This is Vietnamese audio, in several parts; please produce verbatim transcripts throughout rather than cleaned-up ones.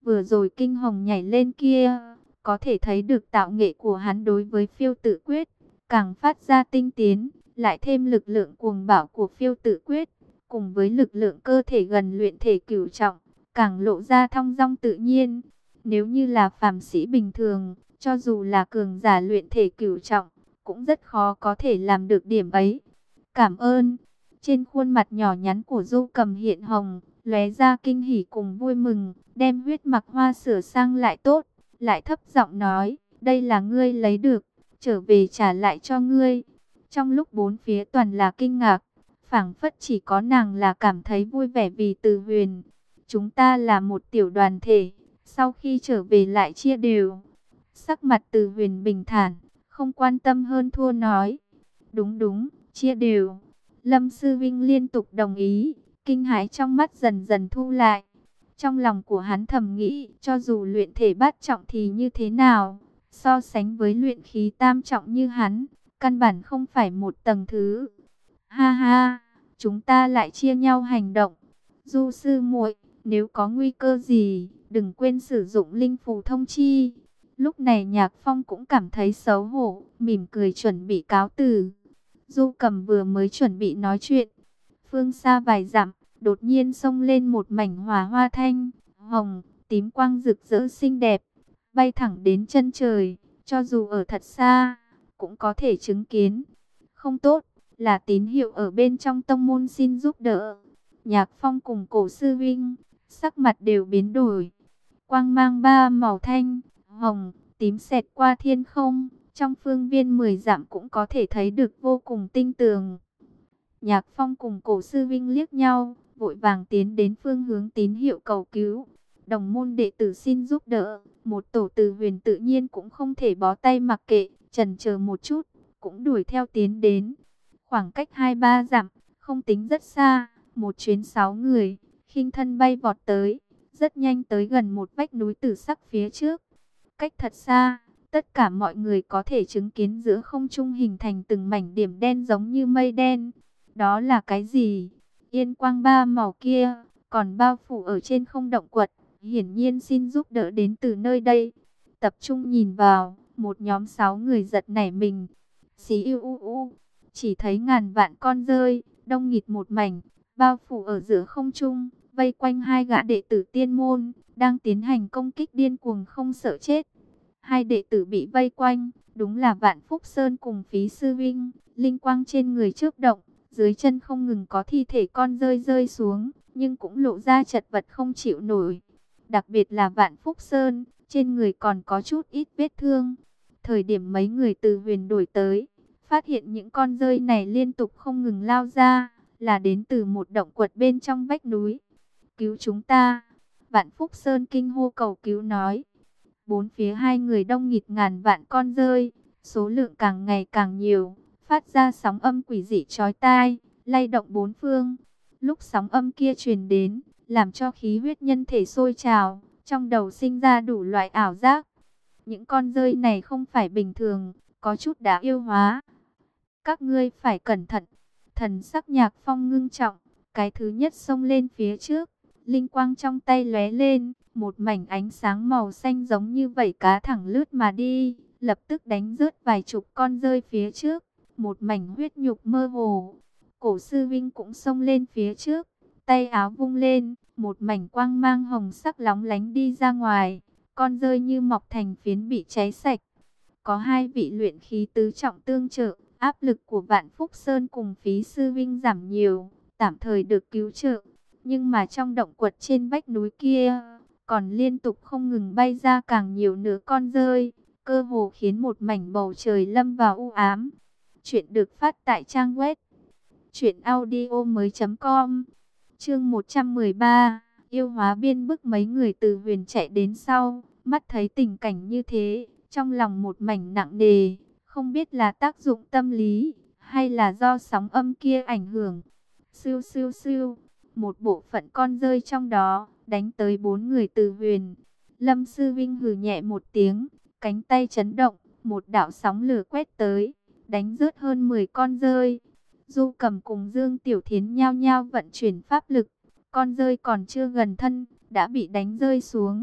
vừa rồi kinh hồng nhảy lên kia, có thể thấy được tạo nghệ của hắn đối với phiêu tự quyết, càng phát ra tinh tiến, lại thêm lực lượng cuồng bạo của phiêu tự quyết, cùng với lực lượng cơ thể gần luyện thể cửu trọng, càng lộ ra thong dong tự nhiên. Nếu như là phàm sĩ bình thường, cho dù là cường giả luyện thể cửu trọng, cũng rất khó có thể làm được điểm ấy. Cảm ơn. Trên khuôn mặt nhỏ nhắn của Du Cầm hiện hồng, lóe ra kinh hỉ cùng vui mừng, đem huyết mặc hoa sửa sang lại tốt, lại thấp giọng nói, đây là ngươi lấy được, trở về trả lại cho ngươi. Trong lúc bốn phía toàn là kinh ngạc, phảng phất chỉ có nàng là cảm thấy vui vẻ vì Từ Huyền. Chúng ta là một tiểu đoàn thể, sau khi trở về lại chia đều. Sắc mặt Từ Huyền bình thản, không quan tâm hơn thua nói, đúng đúng, chia đều. Lâm Sư Vinh liên tục đồng ý, kinh hãi trong mắt dần dần thu lại. Trong lòng của hắn thầm nghĩ, cho dù luyện thể bát trọng thì như thế nào, so sánh với luyện khí tam trọng như hắn, căn bản không phải một tầng thứ. Ha ha, chúng ta lại chia nhau hành động. Du sư muội, nếu có nguy cơ gì, đừng quên sử dụng linh phù thông chi. Lúc này Nhạc Phong cũng cảm thấy xấu hổ, mỉm cười chuẩn bị cáo từ. Du Cầm vừa mới chuẩn bị nói chuyện, phương xa vài dặm, đột nhiên xông lên một mảnh hỏa hoa thanh, hồng, tím quang rực rỡ xinh đẹp, bay thẳng đến chân trời, cho dù ở thật xa, cũng có thể chứng kiến. Không tốt, là tín hiệu ở bên trong tông môn xin giúp đỡ. Nhạc Phong cùng Cổ sư huynh, sắc mặt đều biến đổi. Quang mang ba màu thanh, hồng, tím xẹt qua thiên không, trong phương viên mười dặm cũng có thể thấy được vô cùng tinh tường. Nhạc Phong cùng Cổ sư huynh liếc nhau, vội vàng tiến đến phương hướng tín hiệu cầu cứu. Đồng môn đệ tử xin giúp đỡ, một tổ Từ Huyền tự nhiên cũng không thể bó tay mặc kệ, chần chờ một chút, cũng đuổi theo tiến đến. Khoảng cách hai ba dặm, không tính rất xa, một chuyến sáu người, khinh thân bay vọt tới, rất nhanh tới gần một vách núi tử sắc phía trước. Cách thật xa, tất cả mọi người có thể chứng kiến giữa không trung hình thành từng mảnh điểm đen giống như mây đen. Đó là cái gì? Yên quang ba màu kia, còn bao phủ ở trên không động quật, hiển nhiên xin giúp đỡ đến từ nơi đây. Tập trung nhìn vào, một nhóm sáu người giật nảy mình. Xí u u u, chỉ thấy ngàn vạn con rơi, đông nghịt một mảnh, bao phủ ở giữa không trung, vây quanh hai gã đệ tử tiên môn, đang tiến hành công kích điên cuồng không sợ chết. Hai đệ tử bị vây quanh, đúng là Vạn Phúc Sơn cùng Phí Sư Vinh, linh quang trên người chớp động, dưới chân không ngừng có thi thể con rơi rơi xuống, nhưng cũng lộ ra chật vật không chịu nổi. Đặc biệt là Vạn Phúc Sơn, trên người còn có chút ít vết thương. Thời điểm mấy người từ Huyền đổi tới, phát hiện những con rơi này liên tục không ngừng lao ra, là đến từ một động quật bên trong vách núi. Cứu chúng ta! Vạn Phúc Sơn kinh hô cầu cứu nói. Bốn phía hai người đông nghịt ngàn vạn con rơi, số lượng càng ngày càng nhiều, phát ra sóng âm quỷ dị chói tai, lay động bốn phương. Lúc sóng âm kia truyền đến, làm cho khí huyết nhân thể sôi trào, trong đầu sinh ra đủ loại ảo giác. Những con rơi này không phải bình thường, có chút đã yêu hóa. Các ngươi phải cẩn thận. Thần sắc Nhạc Phong ngưng trọng, cái thứ nhất xông lên phía trước, linh quang trong tay lóe lên, một mảnh ánh sáng màu xanh giống như vảy cá thẳng lướt mà đi, lập tức đánh rớt vài chục con rơi phía trước, một mảnh huyết nhục mơ hồ. Cổ sư Vinh cũng xông lên phía trước, tay áo vung lên, một mảnh quang mang hồng sắc lóng lánh đi ra ngoài, con rơi như mọc thành phiến bị cháy sạch. Có hai vị luyện khí tứ trọng tương trợ, áp lực của Vạn Phúc Sơn cùng Phí Sư Vinh giảm nhiều, tạm thời được cứu trợ. Nhưng mà trong động quật trên vách núi kia, còn liên tục không ngừng bay ra càng nhiều nữa con rơi, cơ hồ khiến một mảnh bầu trời lâm vào u ám. Chuyện được phát tại trang web truyện audio mới chấm com. Chương một trăm mười ba, yêu hóa biên bức mấy người từ Huyền chạy đến sau, mắt thấy tình cảnh như thế, trong lòng một mảnh nặng nề, không biết là tác dụng tâm lý hay là do sóng âm kia ảnh hưởng. Siêu siêu siêu, một bộ phận con rơi trong đó đánh tới bốn người từ Huyền. Lâm Sư Vinh hừ nhẹ một tiếng, cánh tay chấn động, một đạo sóng lửa quét tới, đánh rớt hơn mười con rơi. Du Cầm cùng Dương Tiểu Thiến nhao nhao vận chuyển pháp lực, con rơi còn chưa gần thân, đã bị đánh rơi xuống.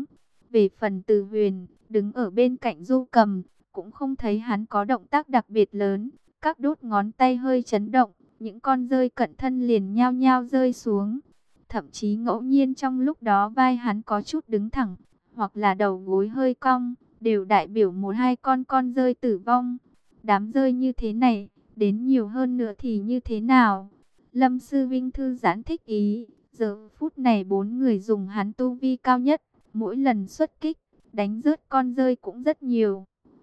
Về phần Từ Huyền, đứng ở bên cạnh Du Cầm, cũng không thấy hắn có động tác đặc biệt lớn, các đốt ngón tay hơi chấn động, những con rơi cận thân liền nhao nhao rơi xuống. Thậm chí ngẫu nhiên trong lúc đó vai hắn có chút đứng thẳng, hoặc là đầu gối hơi cong, đều đại biểu một hai con con rơi tử vong. Đám rơi như thế này, đến nhiều hơn nữa thì như thế nào? Lâm Sư Vinh thư giãn thích ý, giờ phút này bốn người dùng hắn tu vi cao nhất, mỗi lần xuất kích, đánh rớt con rơi cũng rất nhiều.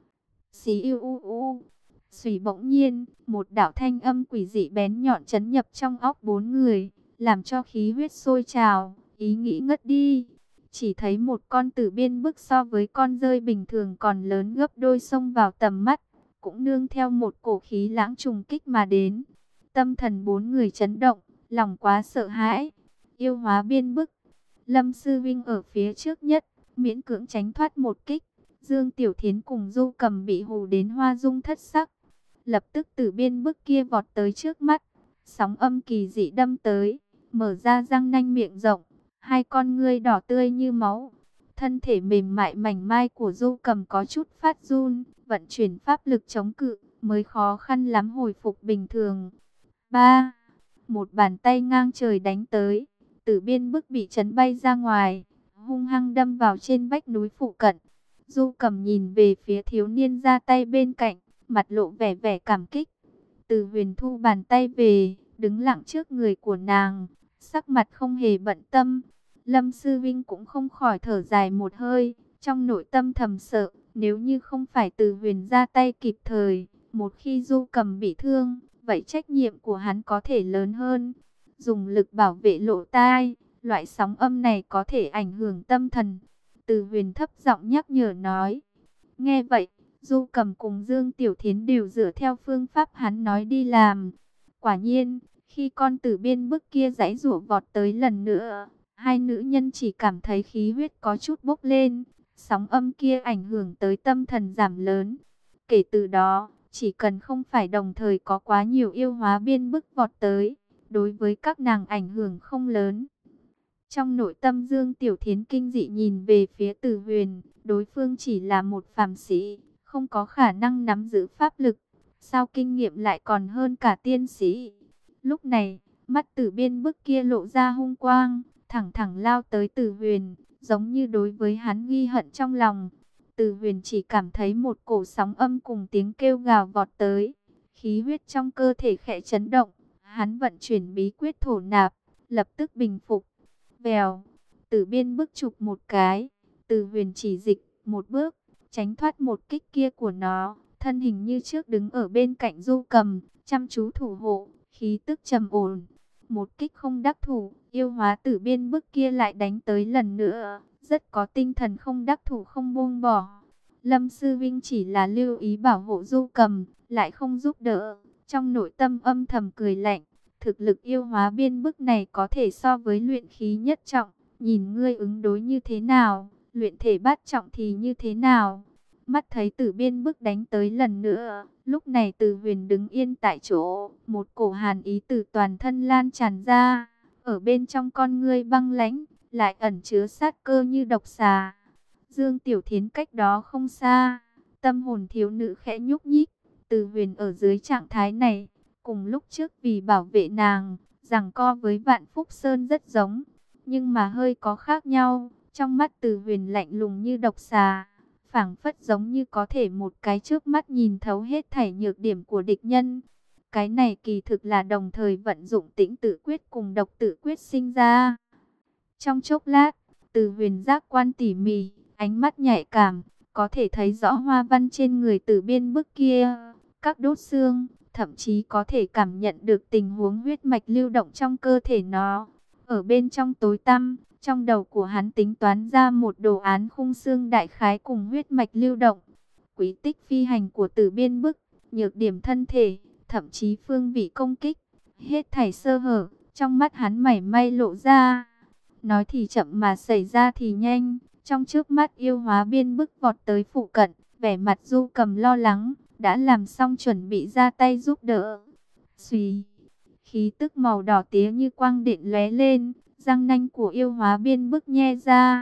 Xí u u u. Xùy bỗng nhiên, một đạo thanh âm quỷ dị bén nhọn chấn nhập trong óc bốn người, làm cho khí huyết sôi trào, ý nghĩ ngất đi. Chỉ thấy một con tử biên bức so với con rơi bình thường còn lớn gấp đôi xông vào tầm mắt, cũng nương theo một cổ khí lãng trùng kích mà đến. Tâm thần bốn người chấn động, lòng quá sợ hãi. Yêu hóa biên bức. Lâm Sư Vinh ở phía trước nhất, miễn cưỡng tránh thoát một kích. Dương Tiểu Thiến cùng Du Cầm bị hù đến hoa dung thất sắc. Lập tức tử biên bức kia vọt tới trước mắt. Sóng âm kỳ dị đâm tới, mở ra răng nanh miệng rộng. Hai con ngươi đỏ tươi như máu. Thân thể mềm mại mảnh mai của Du Cầm có chút phát run. Vận chuyển pháp lực chống cự, mới khó khăn lắm hồi phục bình thường. Ba, một bàn tay ngang trời đánh tới. Tử biên bức bị chấn bay ra ngoài, hung hăng đâm vào trên vách núi phụ cận. Du Cầm nhìn về phía thiếu niên ra tay bên cạnh, mặt lộ vẻ vẻ cảm kích. Từ Huyền thu bàn tay về, đứng lặng trước người của nàng, sắc mặt không hề bận tâm. Lâm Sư Vinh cũng không khỏi thở dài một hơi, trong nội tâm thầm sợ, nếu như không phải Từ Huyền ra tay kịp thời, một khi Du Cầm bị thương, vậy trách nhiệm của hắn có thể lớn hơn. Dùng lực bảo vệ lỗ tai, loại sóng âm này có thể ảnh hưởng tâm thần. Từ Huyền thấp giọng nhắc nhở nói. Nghe vậy, Du Cầm cùng Dương Tiểu Thiến đều dựa theo phương pháp hắn nói đi làm. Quả nhiên, khi con tử biên bức kia giãy giụa vọt tới lần nữa, hai nữ nhân chỉ cảm thấy khí huyết có chút bốc lên. Sóng âm kia ảnh hưởng tới tâm thần giảm lớn. Kể từ đó, chỉ cần không phải đồng thời có quá nhiều yêu hóa biên bức vọt tới, đối với các nàng ảnh hưởng không lớn. Trong nội tâm Dương Tiểu Thiến kinh dị nhìn về phía Từ Huyền, đối phương chỉ là một phàm sĩ, không có khả năng nắm giữ pháp lực, sao kinh nghiệm lại còn hơn cả tiên sĩ. Lúc này, mắt tử biên bức kia lộ ra hung quang, thẳng thẳng lao tới Từ Huyền, giống như đối với hắn ghi hận trong lòng. Từ Huyền chỉ cảm thấy một cổ sóng âm cùng tiếng kêu gào vọt tới, khí huyết trong cơ thể khẽ chấn động, hắn vận chuyển bí quyết thổ nạp, lập tức bình phục. Vèo, Tử biên bức chụp một cái, Từ Huyền chỉ dịch một bước, tránh thoát một kích kia của nó, thân hình như trước đứng ở bên cạnh Du Cầm, chăm chú thủ hộ, khí tức trầm ổn. Một kích không đắc thủ, yêu hóa tử biên bức kia lại đánh tới lần nữa, rất có tinh thần không đắc thủ không buông bỏ. Lâm Sư Vinh chỉ là lưu ý bảo hộ Du Cầm, lại không giúp đỡ, trong nội tâm âm thầm cười lạnh. Thực lực yêu hóa biên bức này có thể so với luyện khí nhất trọng, nhìn ngươi ứng đối như thế nào, luyện thể bát trọng thì như thế nào. Mắt thấy tử biên bức đánh tới lần nữa, lúc này Từ Huyền đứng yên tại chỗ, một cổ hàn ý từ toàn thân lan tràn ra, ở bên trong con ngươi băng lãnh, lại ẩn chứa sát cơ như độc xà. Dương Tiểu Thiến cách đó không xa, tâm hồn thiếu nữ khẽ nhúc nhích. Từ Huyền ở dưới trạng thái này, cùng lúc trước vì bảo vệ nàng, giằng co với Vạn Phúc Sơn rất giống, nhưng mà hơi có khác nhau. Trong mắt Từ Huyền lạnh lùng như độc xà, phảng phất giống như có thể một cái chớp mắt nhìn thấu hết thảy nhược điểm của địch nhân. Cái này kỳ thực là đồng thời vận dụng tĩnh tự quyết cùng độc tự quyết sinh ra. Trong chốc lát, Từ Huyền giác quan tỉ mỉ, ánh mắt nhạy cảm, có thể thấy rõ hoa văn trên người Tử biên bức kia, các đốt xương, thậm chí có thể cảm nhận được tình huống huyết mạch lưu động trong cơ thể nó. Ở bên trong tối tăm, trong đầu của hắn tính toán ra một đồ án khung xương đại khái cùng huyết mạch lưu động, quý tích phi hành của Tử biên bức, nhược điểm thân thể, thậm chí phương vị công kích, hết thảy sơ hở, trong mắt hắn mảy may lộ ra. Nói thì chậm mà xảy ra thì nhanh, trong trước mắt yêu hóa biên bức vọt tới phụ cận, vẻ mặt Du Cầm lo lắng, đã làm xong chuẩn bị ra tay giúp đỡ. Xùy, khí tức màu đỏ tía như quang điện lóe lên, răng nanh của yêu hóa biên bức nhe ra,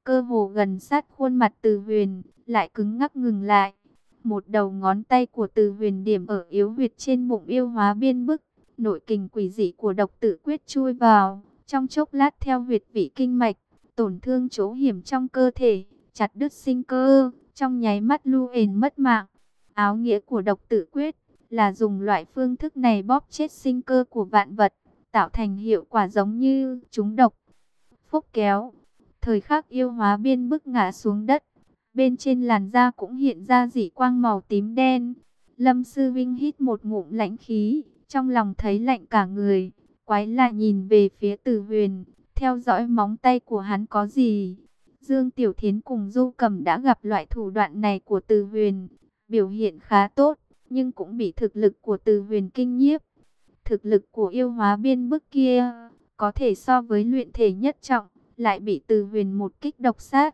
cơ hồ gần sát khuôn mặt Từ Huyền, lại cứng ngắc ngừng lại. Một đầu ngón tay của Từ Huyền điểm ở yếu huyệt trên bụng yêu hóa biên bức, nội kình quỷ dị của độc tử quyết chui vào, trong chốc lát theo huyệt vị kinh mạch, tổn thương chỗ hiểm trong cơ thể, chặt đứt sinh cơ, trong nháy mắt Lưu Huyền mất mạng. Áo nghĩa của độc tử quyết là dùng loại phương thức này bóp chết sinh cơ của vạn vật, tạo thành hiệu quả giống như trúng độc. Phúc kéo, thời khắc yêu hóa biên bức ngã xuống đất, bên trên làn da cũng hiện ra dị quang màu tím đen. Lâm Sư Vinh hít một ngụm lãnh khí, trong lòng thấy lạnh cả người, quái lại nhìn về phía Từ Huyền, theo dõi móng tay của hắn có gì. Dương Tiểu Thiến cùng Du Cầm đã gặp loại thủ đoạn này của Từ Huyền, biểu hiện khá tốt, nhưng cũng bị thực lực của Từ Huyền kinh nhiếp. Thực lực của yêu hóa biên bức kia, có thể so với luyện thể nhất trọng, lại bị Từ Huyền một kích độc sát.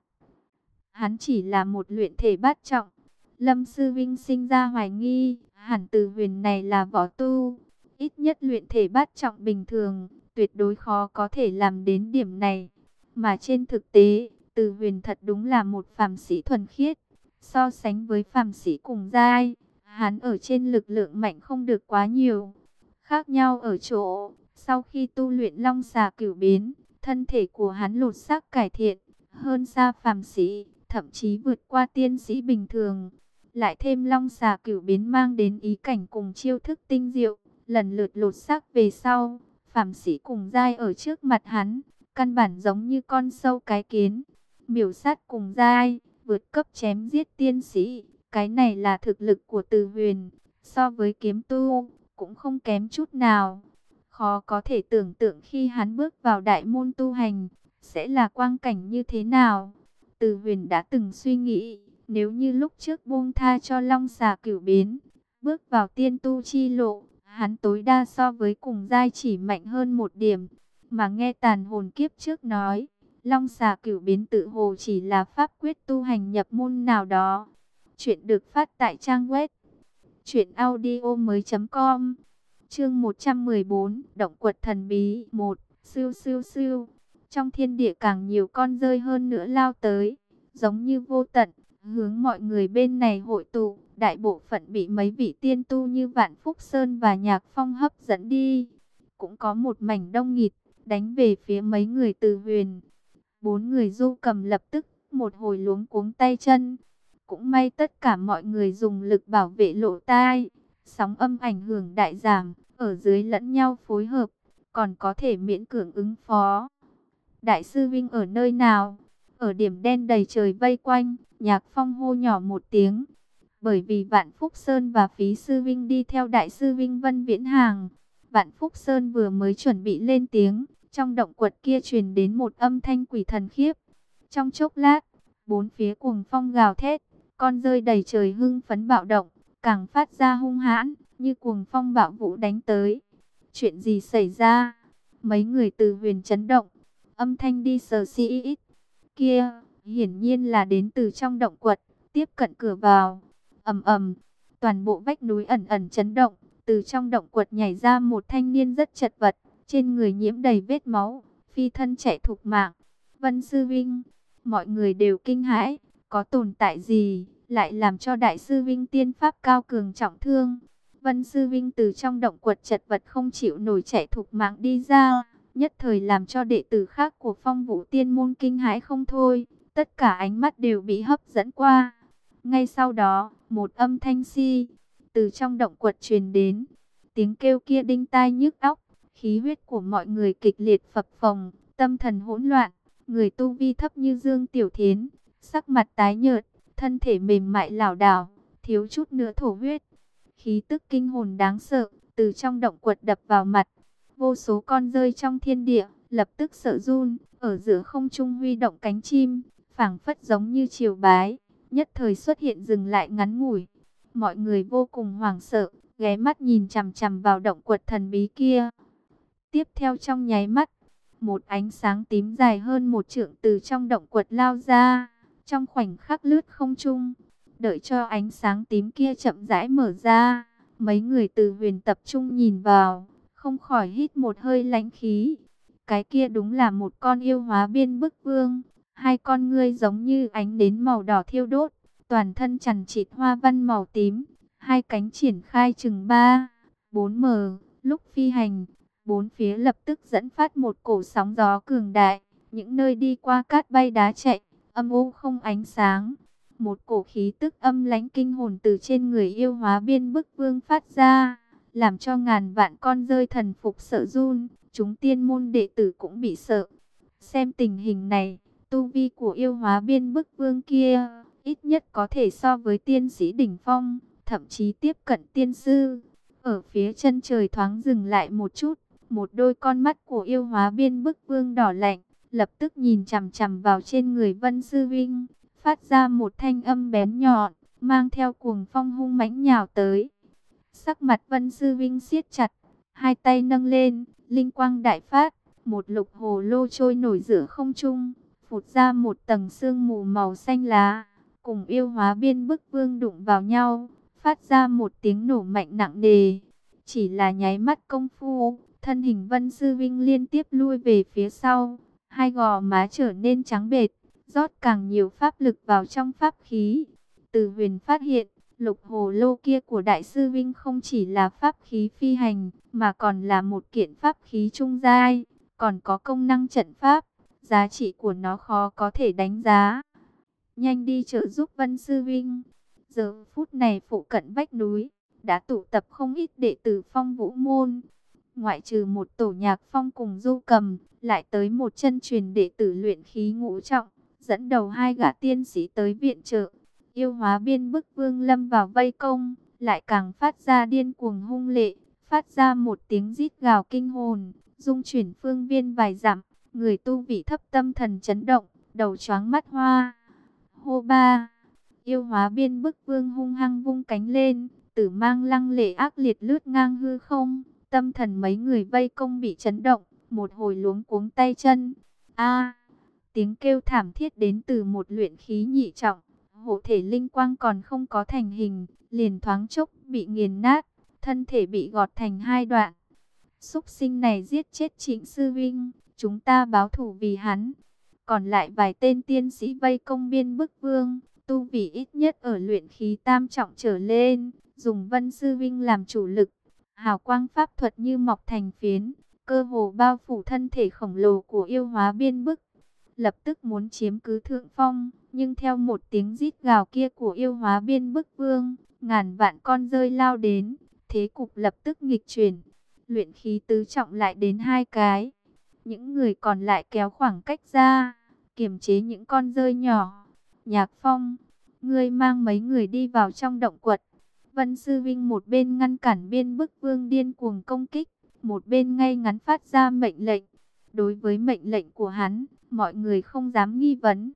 Hắn chỉ là một luyện thể bát trọng. Lâm Sư Vinh sinh ra hoài nghi, hẳn Từ Huyền này là võ tu. Ít nhất luyện thể bát trọng bình thường, tuyệt đối khó có thể làm đến điểm này. Mà trên thực tế, Từ Huyền thật đúng là một phàm sĩ thuần khiết. So sánh với phàm sĩ cùng giai, hắn ở trên lực lượng mạnh không được quá nhiều. Khác nhau ở chỗ, sau khi tu luyện Long Xà Cửu Biến, thân thể của hắn lột xác cải thiện, hơn xa phàm sĩ, thậm chí vượt qua tiên sĩ bình thường. Lại thêm Long Xà Cửu Biến mang đến ý cảnh cùng chiêu thức tinh diệu, lần lượt lột xác về sau, phàm sĩ cùng giai ở trước mặt hắn, căn bản giống như con sâu cái kiến. Miểu sát cùng giai, vượt cấp chém giết tiên sĩ, cái này là thực lực của Từ Huyền, so với kiếm tu, cũng không kém chút nào. Khó có thể tưởng tượng khi hắn bước vào đại môn tu hành, sẽ là quang cảnh như thế nào. Từ Huyền đã từng suy nghĩ, nếu như lúc trước buông tha cho Long Xà Cửu Biến, bước vào tiên tu chi lộ, hắn tối đa so với cùng giai chỉ mạnh hơn một điểm. Mà nghe Tàn Hồn Kiếp trước nói, Long Xà Cửu Biến tự hồ chỉ là pháp quyết tu hành nhập môn nào đó. Chuyện được phát tại trang web truyện audio mới chấm com. Chương một trăm mười bốn, Động Quật Thần Bí một. Siêu siêu siêu. Trong thiên địa càng nhiều con rơi hơn nữa lao tới, giống như vô tận, hướng mọi người bên này hội tụ. Đại bộ phận bị mấy vị tiên tu như Vạn Phúc Sơn và Nhạc Phong hấp dẫn đi. Cũng có một mảnh đông nghịt, đánh về phía mấy người Từ Huyền. Bốn người Du Cầm lập tức một hồi luống cuống tay chân. Cũng may tất cả mọi người dùng lực bảo vệ lỗ tai, sóng âm ảnh hưởng đại giảm, ở dưới lẫn nhau phối hợp, còn có thể miễn cưỡng ứng phó. Đại sư Vinh ở nơi nào? Ở điểm đen đầy trời vây quanh, Nhạc Phong hô nhỏ một tiếng. Bởi vì Vạn Phúc Sơn và Phí sư Vinh đi theo Đại sư Vinh Vân Viễn Hàng. Vạn Phúc Sơn vừa mới chuẩn bị lên tiếng, trong động quật kia truyền đến một âm thanh quỷ thần khiếp. Trong chốc lát, bốn phía cuồng phong gào thét, con rơi đầy trời hưng phấn bạo động, càng phát ra hung hãn, như cuồng phong bạo vũ đánh tới. Chuyện gì xảy ra? Mấy người Từ Huyền chấn động, âm thanh đi sờ xì ít kia, hiển nhiên là đến từ trong động quật, tiếp cận cửa vào. Ầm ầm, toàn bộ vách núi ẩn ẩn chấn động, từ trong động quật nhảy ra một thanh niên rất chật vật, trên người nhiễm đầy vết máu, phi thân chạy thục mạng. Vân sư Vinh, mọi người đều kinh hãi, có tồn tại gì, lại làm cho Đại sư Vinh tiên pháp cao cường trọng thương. Vân sư Vinh từ trong động quật chật vật không chịu nổi chạy thục mạng đi ra, nhất thời làm cho đệ tử khác của Phong Vũ Tiên môn kinh hãi không thôi, tất cả ánh mắt đều bị hấp dẫn qua. Ngay sau đó, một âm thanh si từ trong động quật truyền đến, tiếng kêu kia đinh tai nhức óc, khí huyết của mọi người kịch liệt phập phồng, tâm thần hỗn loạn. Người tu vi thấp như Dương Tiểu Thiến, sắc mặt tái nhợt, thân thể mềm mại lảo đảo, thiếu chút nữa thổ huyết. Khí tức kinh hồn đáng sợ từ trong động quật đập vào mặt. Vô số con rơi trong thiên địa lập tức sợ run, ở giữa không trung huy động cánh chim, phảng phất giống như triều bái, nhất thời xuất hiện dừng lại ngắn ngủi. Mọi người vô cùng hoảng sợ, ghé mắt nhìn chằm chằm vào động quật thần bí kia. Tiếp theo trong nháy mắt, một ánh sáng tím dài hơn một trượng từ trong động quật lao ra, trong khoảnh khắc lướt không trung. Đợi cho ánh sáng tím kia chậm rãi mở ra, mấy người Từ Huyền tập trung nhìn vào, không khỏi hít một hơi lãnh khí. Cái kia đúng là một con yêu hóa biên bức vương, Hai con ngươi giống như ánh nến màu đỏ thiêu đốt, toàn thân chằng chịt hoa văn màu tím, hai cánh triển khai chừng ba, bốn m, lúc phi hành, bốn phía lập tức dẫn phát một cổ sóng gió cường đại, những nơi đi qua cát bay đá chạy, âm u không ánh sáng. Một cổ khí tức âm lãnh kinh hồn từ trên người yêu hóa biên bức vương phát ra, làm cho ngàn vạn con rơi thần phục sợ run, chúng tiên môn đệ tử cũng bị sợ. Xem tình hình này, tu vi của yêu hóa biên bức vương kia, ít nhất có thể so với tiên sĩ đỉnh phong, thậm chí tiếp cận tiên sư. Ở phía chân trời thoáng dừng lại một chút, một đôi con mắt của yêu hóa biên bức vương đỏ lạnh, lập tức nhìn chằm chằm vào trên người Vân Sư Vinh, phát ra một thanh âm bén nhọn, mang theo cuồng phong hung mãnh nhào tới. Sắc mặt Vân Sư Vinh siết chặt, hai tay nâng lên, linh quang đại phát, một lục hồ lô trôi nổi giữa không trung, phụt ra một tầng sương mù màu xanh lá, cùng yêu hóa biên bức vương đụng vào nhau, phát ra một tiếng nổ mạnh nặng nề. Chỉ là nháy mắt công phu, thân hình Vân Sư Vinh liên tiếp lui về phía sau, hai gò má trở nên trắng bệch, rót càng nhiều pháp lực vào trong pháp khí. Từ Huyền phát hiện, lục hồ lô kia của Đại sư Vinh không chỉ là pháp khí phi hành, mà còn là một kiện pháp khí trung giai, còn có công năng trận pháp, giá trị của nó khó có thể đánh giá. Nhanh đi trợ giúp Vân Sư Vinh. Giờ phút này phụ cận vách núi, đã tụ tập không ít đệ tử Phong Vũ Môn. Ngoại trừ một tổ nhạc phong cùng du cầm, lại tới một chân truyền đệ tử luyện khí ngũ trọng, dẫn đầu hai gã tiên sĩ tới viện trợ. Yêu hóa biên bức vương lâm vào vây công, lại càng phát ra điên cuồng hung lệ, phát ra một tiếng rít gào kinh hồn, dung chuyển phương viên vài dặm, người tu vị thấp tâm thần chấn động, đầu choáng mắt hoa. Hô ba, yêu hóa biên bức vương hung hăng vung cánh lên, tử mang lăng lệ ác liệt lướt ngang hư không, tâm thần mấy người vây công bị chấn động, một hồi luống cuống tay chân. A, tiếng kêu thảm thiết đến từ một luyện khí nhị trọng, hộ thể linh quang còn không có thành hình, liền thoáng chốc bị nghiền nát, thân thể bị gọt thành hai đoạn. Súc sinh này giết chết Trịnh Sư Vinh, chúng ta báo thù vì hắn. Còn lại vài tên tiên sĩ vây công biên bức vương, tu vi ít nhất ở luyện khí tam trọng trở lên, dùng Vân Sư Vinh làm chủ lực. Hào quang pháp thuật như mọc thành phiến, cơ hồ bao phủ thân thể khổng lồ của yêu hóa biên bức. Lập tức muốn chiếm cứ thượng phong, nhưng theo một tiếng rít gào kia của yêu hóa biên bức vương, ngàn vạn con rơi lao đến, thế cục lập tức nghịch chuyển. Luyện khí tứ trọng lại đến hai cái. Những người còn lại kéo khoảng cách ra, kiềm chế những con rơi nhỏ. Nhạc Phong, ngươi mang mấy người đi vào trong động quật. Vân Sư Vinh một bên ngăn cản biên bức vương điên cuồng công kích, một bên ngay ngắn phát ra mệnh lệnh. Đối với mệnh lệnh của hắn, mọi người không dám nghi vấn.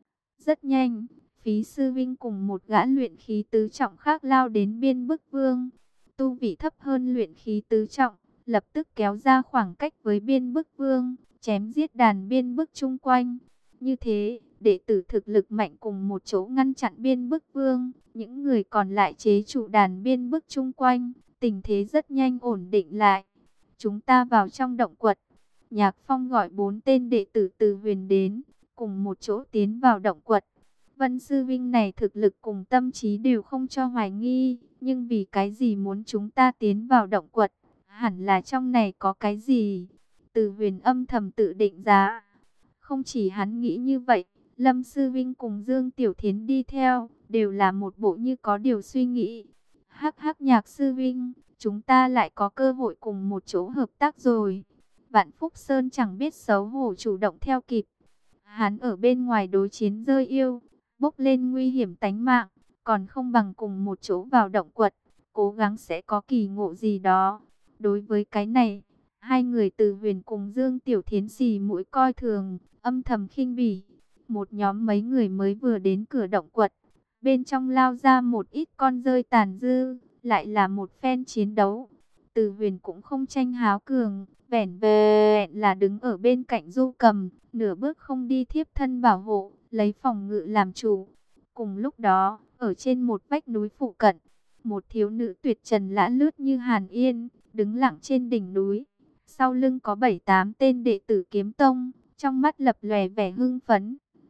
Rất nhanh, Phí Sư Vinh cùng một gã luyện khí tứ trọng khác lao đến biên bức vương. Tu vị thấp hơn luyện khí tứ trọng, lập tức kéo ra khoảng cách với biên bức vương, chém giết đàn biên bức chung quanh. Như thế, đệ tử thực lực mạnh cùng một chỗ ngăn chặn biên bức vương, những người còn lại chế trụ đàn biên bức chung quanh, tình thế rất nhanh ổn định lại. Chúng ta vào trong động quật. Nhạc Phong gọi bốn tên đệ tử từ Huyền đến, cùng một chỗ tiến vào động quật. Vân Sư Vinh này thực lực cùng tâm trí đều không cho hoài nghi, nhưng vì cái gì muốn chúng ta tiến vào động quật? Hẳn là trong này có cái gì? Từ Huyền âm thầm tự định giá. Không chỉ hắn nghĩ như vậy, Lâm Sư Vinh cùng Dương Tiểu Thiến đi theo, đều là một bộ như có điều suy nghĩ. Hắc hắc Nhạc Sư Vinh, chúng ta lại có cơ hội cùng một chỗ hợp tác rồi. Vạn Phúc Sơn chẳng biết xấu hổ chủ động theo kịp. Hắn ở bên ngoài đối chiến rơi yêu, bốc lên nguy hiểm tánh mạng, còn không bằng cùng một chỗ vào động quật, cố gắng sẽ có kỳ ngộ gì đó. Đối với cái này, hai người Từ Huyền cùng Dương Tiểu Thiến xì mũi coi thường, âm thầm khinh bỉ. Một nhóm mấy người mới vừa đến cửa động quật, bên trong lao ra một ít con rơi tàn dư, lại là một phen chiến đấu. Từ Huyền cũng không tranh háo cường, vẻn vẹn là đứng ở bên cạnh Du Cầm, nửa bước không đi thiếp thân bảo hộ, lấy phòng ngự làm chủ. Cùng lúc đó, ở trên một vách núi phụ cận, một thiếu nữ tuyệt trần lã lướt như Hàn Yên, đứng lặng trên đỉnh núi. Sau lưng có bảy tám tên đệ tử Kiếm Tông, trong mắt lập lòe vẻ hưng phấn.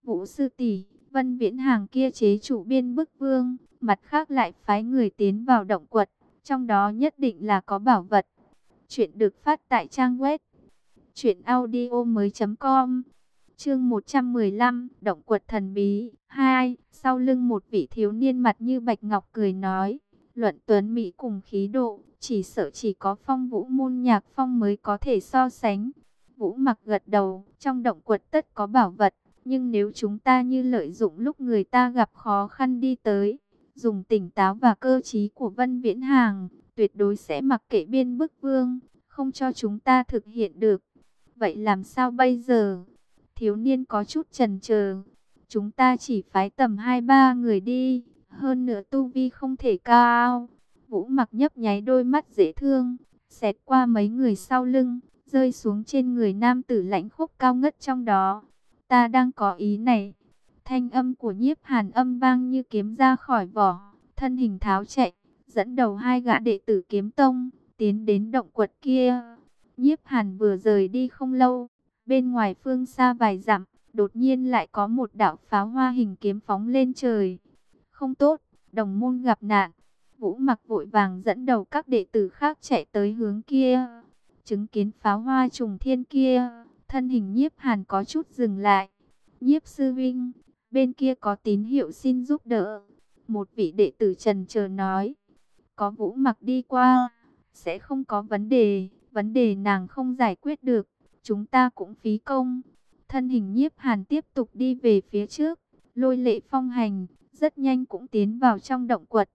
Vũ sư tỷ, Vân Viễn Hàng kia chế chủ biên bức vương, mặt khác lại phái người tiến vào động quật, trong đó nhất định là có bảo vật. Chuyện được phát tại trang web truyện audio mới.com. Chương một trăm mười lăm, động quật thần bí hai. Sau lưng một vị thiếu niên mặt như bạch ngọc cười nói, luận tuấn mỹ cùng khí độ, chỉ sợ chỉ có Phong Vũ môn Nhạc Phong mới có thể so sánh. Vũ Mặc gật đầu, trong động quật tất có bảo vật, nhưng nếu chúng ta như lợi dụng lúc người ta gặp khó khăn đi tới, dùng tỉnh táo và cơ trí của Vân Viễn Hàng, tuyệt đối sẽ mặc kệ biên bức vương, không cho chúng ta thực hiện được. Vậy làm sao bây giờ? Thiếu niên có chút chần chờ. Chúng ta chỉ phái tầm hai ba người đi, hơn nữa tu vi không thể cao. Vũ Mặc nhấp nháy đôi mắt dễ thương, xẹt qua mấy người sau lưng, rơi xuống trên người nam tử lãnh khốc cao ngất trong đó. Ta đang có ý này. Thanh âm của Nhiếp Hàn âm vang như kiếm ra khỏi vỏ, thân hình tháo chạy, dẫn đầu hai gã đệ tử Kiếm Tông, tiến đến động quật kia. Nhiếp Hàn vừa rời đi không lâu, bên ngoài phương xa vài dặm, đột nhiên lại có một đạo pháo hoa hình kiếm phóng lên trời. Không tốt, đồng môn gặp nạn. Vũ Mặc vội vàng dẫn đầu các đệ tử khác chạy tới hướng kia. Chứng kiến pháo hoa trùng thiên kia, thân hình Nhiếp Hàn có chút dừng lại. Nhiếp sư vinh, bên kia có tín hiệu xin giúp đỡ. Một vị đệ tử trần chờ nói, có Vũ Mặc đi qua, sẽ không có vấn đề. Vấn đề nàng không giải quyết được, chúng ta cũng phí công. Thân hình Nhiếp Hàn tiếp tục đi về phía trước, lôi lệ phong hành, rất nhanh cũng tiến vào trong động quật.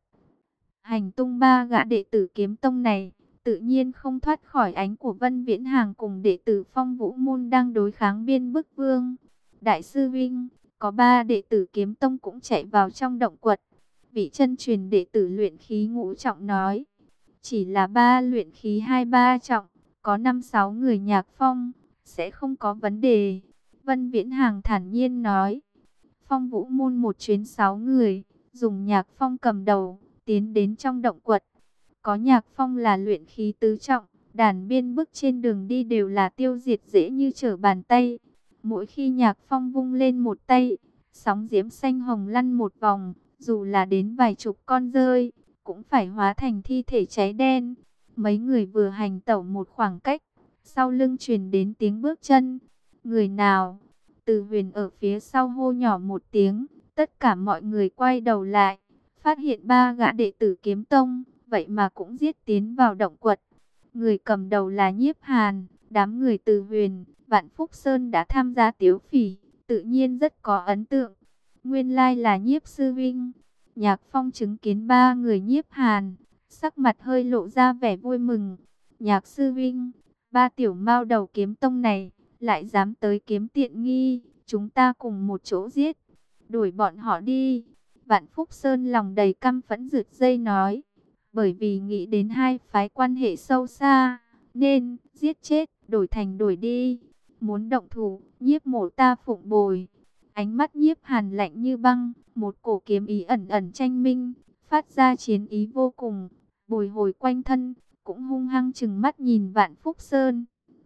Hành tung ba gã đệ tử Kiếm Tông này, tự nhiên không thoát khỏi ánh của Vân Viễn Hàng cùng đệ tử Phong Vũ môn đang đối kháng biên bức vương. Đại sư Vinh, có ba đệ tử Kiếm Tông cũng chạy vào trong động quật. Vị chân truyền đệ tử luyện khí ngũ trọng nói, chỉ là ba luyện khí hai ba trọng, có năm sáu người Nhạc Phong, sẽ không có vấn đề. Vân Viễn Hàng thản nhiên nói, Phong Vũ môn một chuyến sáu người, dùng Nhạc Phong cầm đầu, tiến đến trong động quật. Có Nhạc Phong là luyện khí tứ trọng, đàn biên bức trên đường đi đều là tiêu diệt dễ như trở bàn tay. Mỗi khi Nhạc Phong vung lên một tay, sóng diễm xanh hồng lăn một vòng, dù là đến vài chục con rơi, cũng phải hóa thành thi thể cháy đen. Mấy người vừa hành tẩu một khoảng cách, sau lưng truyền đến tiếng bước chân. Người nào? Từ Huyền ở phía sau hô nhỏ một tiếng, tất cả mọi người quay đầu lại, phát hiện ba gã đệ tử Kiếm Tông, vậy mà cũng giết tiến vào động quật. Người cầm đầu là Nhiếp Hàn, đám người Từ Huyền, Vạn Phúc Sơn đã tham gia tiếu phỉ, tự nhiên rất có ấn tượng. Nguyên lai là Nhiếp sư vinh. Nhạc Phong chứng kiến ba người Nhiếp Hàn, sắc mặt hơi lộ ra vẻ vui mừng. Nhạc sư vinh, ba tiểu mao đầu Kiếm Tông này, lại dám tới kiếm tiện nghi, chúng ta cùng một chỗ giết, đuổi bọn họ đi. Vạn Phúc Sơn lòng đầy căm phẫn rượt dây nói, bởi vì nghĩ đến hai phái quan hệ sâu xa, nên giết chết, đổi thành đổi đi. Muốn động thủ, Nhiếp mổ ta phụng bồi. Ánh mắt Nhiếp Hàn lạnh như băng, một cổ kiếm ý ẩn ẩn tranh minh, phát ra chiến ý vô cùng, bồi hồi quanh thân, cũng hung hăng chừng mắt nhìn Vạn Phúc Sơn.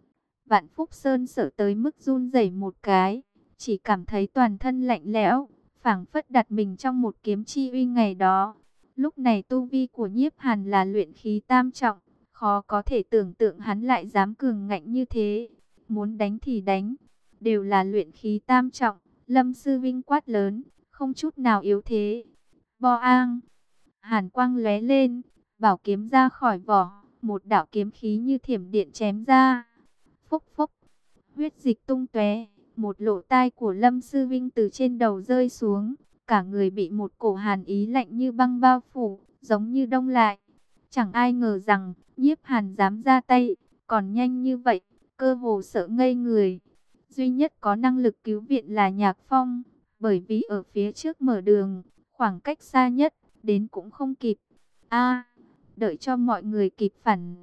Vạn Phúc Sơn sợ tới mức run rẩy một cái, chỉ cảm thấy toàn thân lạnh lẽo, phảng phất đặt mình trong một kiếm chi uy ngày đó. Lúc này tu vi của Nhiếp Hàn là luyện khí tam trọng, khó có thể tưởng tượng hắn lại dám cường ngạnh như thế. Muốn đánh thì đánh, đều là luyện khí tam trọng. Lâm sư vinh quát lớn, không chút nào yếu thế. Bo ang, hàn quang lóe lên, bảo kiếm ra khỏi vỏ, một đạo kiếm khí như thiểm điện chém ra. Phốc phốc, huyết dịch tung tóe, một lỗ tai của Lâm sư vinh từ trên đầu rơi xuống, cả người bị một cổ hàn ý lạnh như băng bao phủ, giống như đông lại. Chẳng ai ngờ rằng Nhiếp Hàn dám ra tay, còn nhanh như vậy, cơ hồ sợ ngây người. Duy nhất có năng lực cứu viện là Nhạc Phong, bởi vì ở phía trước mở đường, khoảng cách xa nhất, đến cũng không kịp. A, đợi cho mọi người kịp phản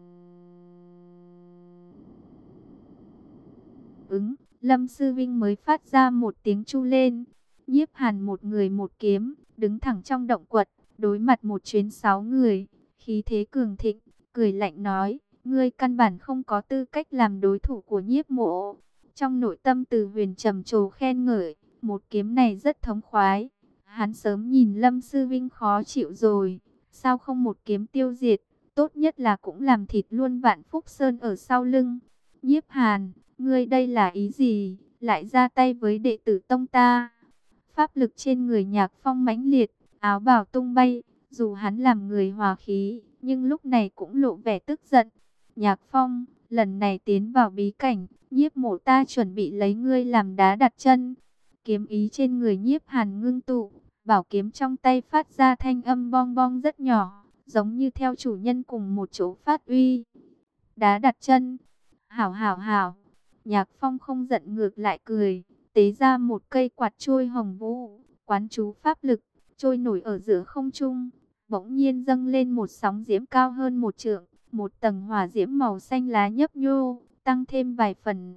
ứng, Lâm sư vinh mới phát ra một tiếng chu lên. Nhiếp Hàn một người một kiếm, đứng thẳng trong động quật, đối mặt một chuyến sáu người, khí thế cường thịnh, cười lạnh nói, ngươi căn bản không có tư cách làm đối thủ của Nhiếp mộ. Trong nội tâm Từ Huyền trầm trồ khen ngợi, Một kiếm này rất thống khoái. Hắn sớm nhìn Lâm Sư Vinh khó chịu rồi. Sao không một kiếm tiêu diệt? Tốt nhất là cũng làm thịt luôn Vạn Phúc Sơn ở sau lưng. Nhiếp Hàn, ngươi đây là ý gì? Lại ra tay với đệ tử tông ta. Pháp lực trên người Nhạc Phong mãnh liệt, áo bào tung bay. Dù hắn làm người hòa khí, nhưng lúc này cũng lộ vẻ tức giận. Nhạc Phong, lần này tiến vào bí cảnh, Nhiếp mộ ta chuẩn bị lấy ngươi làm đá đặt chân. Kiếm ý trên người Nhiếp Hàn ngưng tụ, bảo kiếm trong tay phát ra thanh âm bong bong rất nhỏ, giống như theo chủ nhân cùng một chỗ phát uy. Đá đặt chân, hảo hảo hảo. Nhạc Phong không giận ngược lại cười, tế ra một cây quạt trôi hồng vũ, quán chú pháp lực, trôi nổi ở giữa không trung. Bỗng nhiên dâng lên một sóng diễm cao hơn một trượng, một tầng hỏa diễm màu xanh lá nhấp nhô, tăng thêm vài phần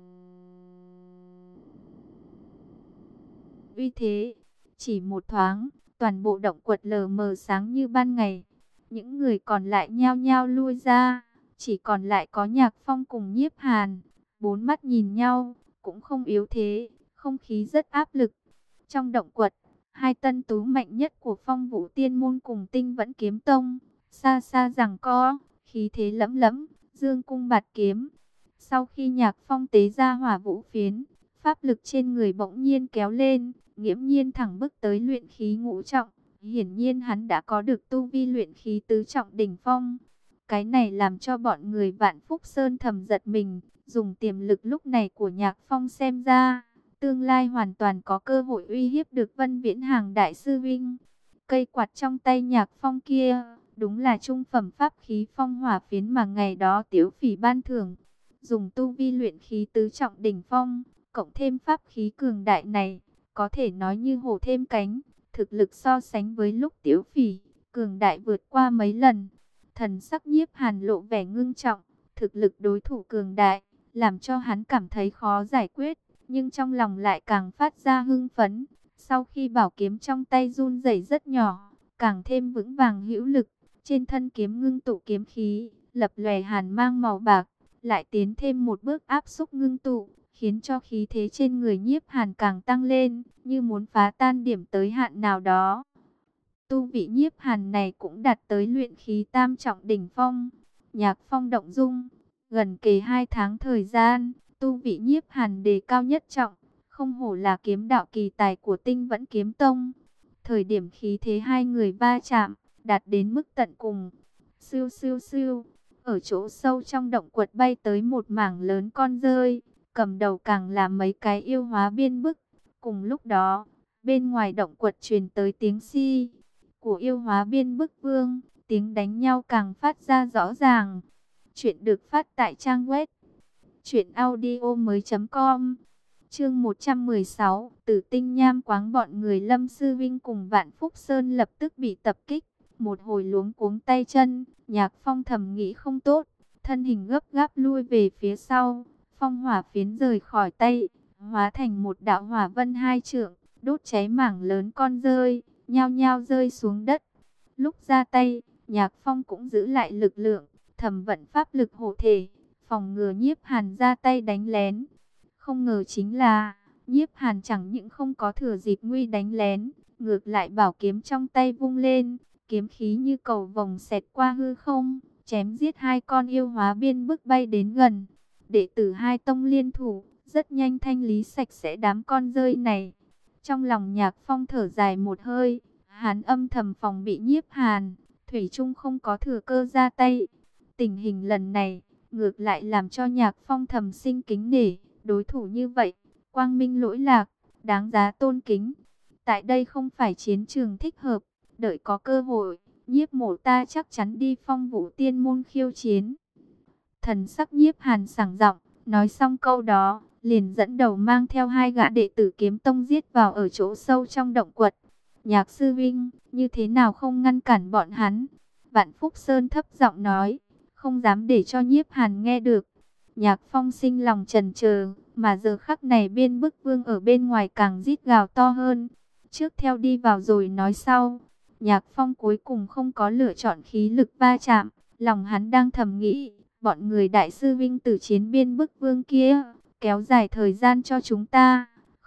uy thế. Chỉ một thoáng, toàn bộ động quật lờ mờ sáng như ban ngày. Những người còn lại nhao nhao lui ra, chỉ còn lại có Nhạc Phong cùng Nhiếp Hàn. Bốn mắt nhìn nhau, cũng không yếu thế, không khí rất áp lực. Trong động quật, hai tân tú mạnh nhất của Phong Vũ Tiên Môn cùng Tinh Vẫn Kiếm Tông, xa xa giằng co, khí thế lẫm lẫm, dương cung bạt kiếm. Sau khi Nhạc Phong tế ra hỏa vũ phiến, pháp lực trên người bỗng nhiên kéo lên, nghiễm nhiên thẳng bước tới luyện khí ngũ trọng. Hiển nhiên hắn đã có được tu vi luyện khí tứ trọng đỉnh phong. Cái này làm cho bọn người Vạn Phúc Sơn thầm giật mình, dùng tiềm lực lúc này của Nhạc Phong xem ra, tương lai hoàn toàn có cơ hội uy hiếp được Vân Viễn Hàng đại sư Vinh. Cây quạt trong tay Nhạc Phong kia, đúng là trung phẩm pháp khí phong hỏa phiến mà ngày đó Tiếu Phỉ ban thưởng. Dùng tu vi luyện khí tứ trọng đỉnh phong, cộng thêm pháp khí cường đại này, có thể nói như hổ thêm cánh. Thực lực so sánh với lúc Tiếu Phỉ, cường đại vượt qua mấy lần. Thần sắc Nhiếp Hàn lộ vẻ ngưng trọng, thực lực đối thủ cường đại, làm cho hắn cảm thấy khó giải quyết, nhưng trong lòng lại càng phát ra hưng phấn. Sau khi bảo kiếm trong tay run rẩy rất nhỏ, càng thêm vững vàng hữu lực, trên thân kiếm ngưng tụ kiếm khí, lập lòe hàn mang màu bạc, lại tiến thêm một bước áp xúc ngưng tụ, khiến cho khí thế trên người Nhiếp Hàn càng tăng lên, như muốn phá tan điểm tới hạn nào đó. Tu vị Nhiếp Hàn này cũng đạt tới luyện khí tam trọng đỉnh phong. Nhạc Phong động dung, gần kề hai tháng thời gian, tu vị Nhiếp Hàn đề cao nhất trọng, không hổ là kiếm đạo kỳ tài của Tinh Vẫn Kiếm Tông. Thời điểm khí thế hai người va chạm, đạt đến mức tận cùng. Siêu siêu siêu, ở chỗ sâu trong động quật bay tới một mảng lớn con rơi, cầm đầu càng là mấy cái yêu hóa biên bức. Cùng lúc đó, bên ngoài động quật truyền tới tiếng si của yêu hóa biên bức vương, tiếng đánh nhau càng phát ra rõ ràng. Chuyện được phát tại trang web truyện audio mới chấm com. Chương một trăm mười sáu, Tử Tinh Nham Quáng. Bọn người Lâm Sư Vinh cùng Vạn Phúc Sơn lập tức bị tập kích, một hồi luống cuống tay chân. Nhạc Phong thầm nghĩ không tốt, thân hình gấp gáp lui về phía sau. Phong hỏa phiến rời khỏi tay, hóa thành một đạo hỏa vân hai trượng, đốt cháy mảng lớn con rơi, nhao nhao rơi xuống đất. Lúc ra tay, Nhạc Phong cũng giữ lại lực lượng, thầm vận pháp lực hộ thể, phòng ngừa Nhiếp Hàn ra tay đánh lén. Không ngờ chính là, Nhiếp Hàn chẳng những không có thừa dịp nguy đánh lén, ngược lại bảo kiếm trong tay vung lên, kiếm khí như cầu vồng xẹt qua hư không, chém giết hai con yêu hóa biên bức bay đến gần. Đệ tử hai tông liên thủ, rất nhanh thanh lý sạch sẽ đám con rơi này. Trong lòng Nhạc Phong thở dài một hơi, hắn âm thầm phòng bị Nhiếp Hàn, thủy chung không có thừa cơ ra tay. Tình hình lần này, ngược lại làm cho Nhạc Phong thầm sinh kính nể, đối thủ như vậy, quang minh lỗi lạc, đáng giá tôn kính. Tại đây không phải chiến trường thích hợp, đợi có cơ hội, Nhiếp mộ ta chắc chắn đi Phong Vũ Tiên Môn khiêu chiến. Thần sắc Nhiếp Hàn sảng giọng, nói xong câu đó, liền dẫn đầu mang theo hai gã đệ tử Kiếm Tông giết vào ở chỗ sâu trong động quật. Nhạc sư Vinh, như thế nào không ngăn cản bọn hắn? Vạn Phúc Sơn thấp giọng nói, không dám để cho Nhiếp Hàn nghe được. Nhạc Phong sinh lòng chần chờ, mà giờ khắc này biên bức vương ở bên ngoài càng rít gào to hơn. Trước theo đi vào rồi nói sau. Nhạc Phong cuối cùng không có lựa chọn khí lực va chạm, lòng hắn đang thầm nghĩ, bọn người đại sư Vinh tử chiến biên bức vương kia, kéo dài thời gian cho chúng ta,